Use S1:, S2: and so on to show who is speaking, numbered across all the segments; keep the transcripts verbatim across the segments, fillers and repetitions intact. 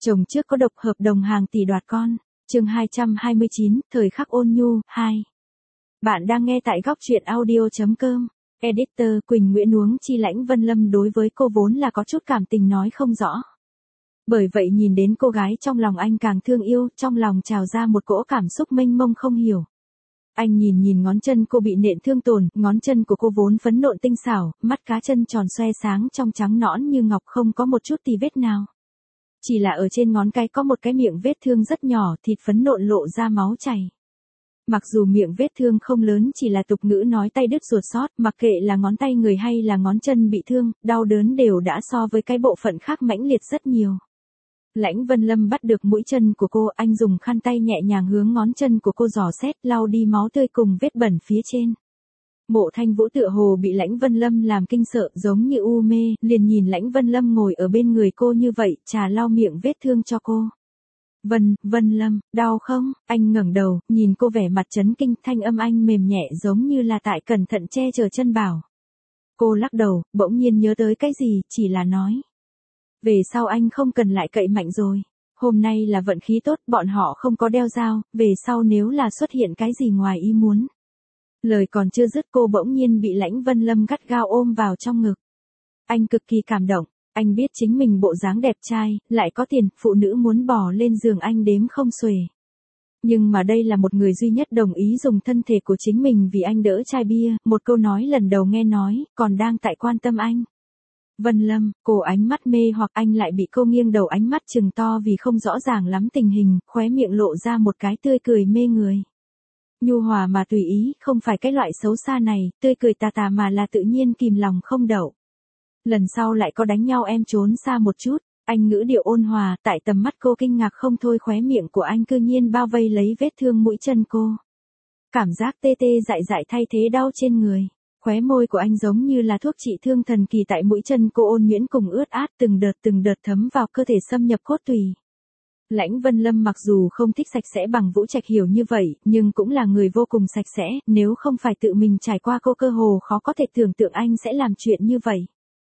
S1: Chồng trước có độc hợp đồng hàng tỷ đoạt con. Chương hai trăm hai mươi chín, thời khắc ôn nhu, hai. Bạn đang nghe tại góc truyện audio chấm com. Editor Quỳnh Nguyễn Nuống chi Lãnh Vân Lâm đối với cô vốn là có chút cảm tình nói không rõ. Bởi vậy nhìn đến cô gái trong lòng anh càng thương yêu, trong lòng trào ra một cỗ cảm xúc mênh mông không hiểu. Anh nhìn nhìn ngón chân cô bị nện thương tổn, ngón chân của cô vốn phấn nộn tinh xảo, mắt cá chân tròn xoe sáng trong trắng nõn như ngọc không có một chút tì vết nào. Chỉ là ở trên ngón cái có một cái miệng vết thương rất nhỏ, thịt phấn nộn lộ ra máu chảy. Mặc dù miệng vết thương không lớn chỉ là tục ngữ nói tay đứt ruột sót, mặc kệ là ngón tay người hay là ngón chân bị thương, đau đớn đều đã so với cái bộ phận khác mãnh liệt rất nhiều. Lãnh Vân Lâm bắt được mũi chân của cô, anh dùng khăn tay nhẹ nhàng hướng ngón chân của cô dò xét, lau đi máu tươi cùng vết bẩn phía trên. Mộ Thanh Vũ tựa hồ bị Lãnh Vân Lâm làm kinh sợ, giống như u mê, liền nhìn Lãnh Vân Lâm ngồi ở bên người cô như vậy, trà lau miệng vết thương cho cô. Vân, Vân Lâm, đau không? Anh ngẩng đầu, nhìn cô vẻ mặt chấn kinh, thanh âm anh mềm nhẹ giống như là tại cẩn thận che chở chân bảo. Cô lắc đầu, bỗng nhiên nhớ tới cái gì, chỉ là nói. Về sau anh không cần lại cậy mạnh rồi. Hôm nay là vận khí tốt, bọn họ không có đeo dao, về sau nếu là xuất hiện cái gì ngoài ý muốn. Lời còn chưa dứt cô bỗng nhiên bị Lãnh Vân Lâm gắt gao ôm vào trong ngực. Anh cực kỳ cảm động, anh biết chính mình bộ dáng đẹp trai, lại có tiền, phụ nữ muốn bỏ lên giường anh đếm không xuể. Nhưng mà đây là một người duy nhất đồng ý dùng thân thể của chính mình vì anh đỡ chai bia, một câu nói lần đầu nghe nói, còn đang tại quan tâm anh. Vân Lâm, cô ánh mắt mê hoặc anh lại bị cô nghiêng đầu ánh mắt trừng to vì không rõ ràng lắm tình hình, khóe miệng lộ ra một cái tươi cười mê người. Nhu hòa mà tùy ý, không phải cái loại xấu xa này, tươi cười tà tà mà là tự nhiên kìm lòng không đậu. Lần sau lại có đánh nhau em trốn xa một chút, anh ngữ điệu ôn hòa, tại tầm mắt cô kinh ngạc không thôi, khóe miệng của anh cư nhiên bao vây lấy vết thương mũi chân cô. Cảm giác tê tê dại dại thay thế đau trên người. Khóe môi của anh giống như là thuốc trị thương thần kỳ tại mũi chân cô ôn nhuyễn cùng ướt át từng đợt từng đợt thấm vào cơ thể xâm nhập cốt tủy. Lãnh Vân Lâm mặc dù không thích sạch sẽ bằng Vũ Trạch Hiểu như vậy, nhưng cũng là người vô cùng sạch sẽ, nếu không phải tự mình trải qua cô cơ hồ khó có thể tưởng tượng anh sẽ làm chuyện như vậy.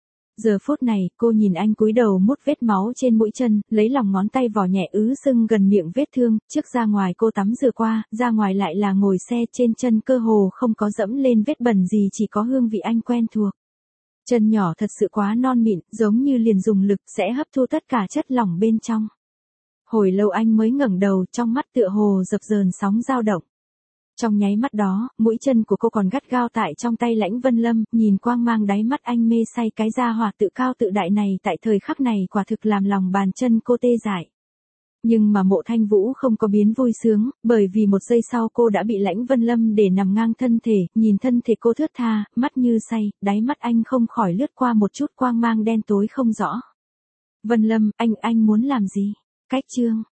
S1: Giờ phút này, cô nhìn anh cúi đầu mút vết máu trên mũi chân, lấy lòng ngón tay vò nhẹ ứ sưng gần miệng vết thương, trước ra ngoài cô tắm rửa qua, ra ngoài lại là ngồi xe, trên chân cơ hồ không có dẫm lên vết bẩn gì, chỉ có hương vị anh quen thuộc. Chân nhỏ thật sự quá non mịn, giống như liền dùng lực sẽ hấp thu tất cả chất lỏng bên trong. Hồi lâu anh mới ngẩng đầu, trong mắt tựa hồ dập dờn sóng dao động. Trong nháy mắt đó, mũi chân của cô còn gắt gao tại trong tay Lãnh Vân Lâm, nhìn quang mang đáy mắt anh mê say, cái gia hỏa tự cao tự đại này tại thời khắc này quả thực làm lòng bàn chân cô tê dại. Nhưng mà Mộ Thanh Vũ không có biến vui sướng, bởi vì một giây sau cô đã bị Lãnh Vân Lâm để nằm ngang thân thể, nhìn thân thể cô thướt tha, mắt như say, đáy mắt anh không khỏi lướt qua một chút quang mang đen tối không rõ. Vân Lâm, anh, anh muốn làm gì? Cách chương.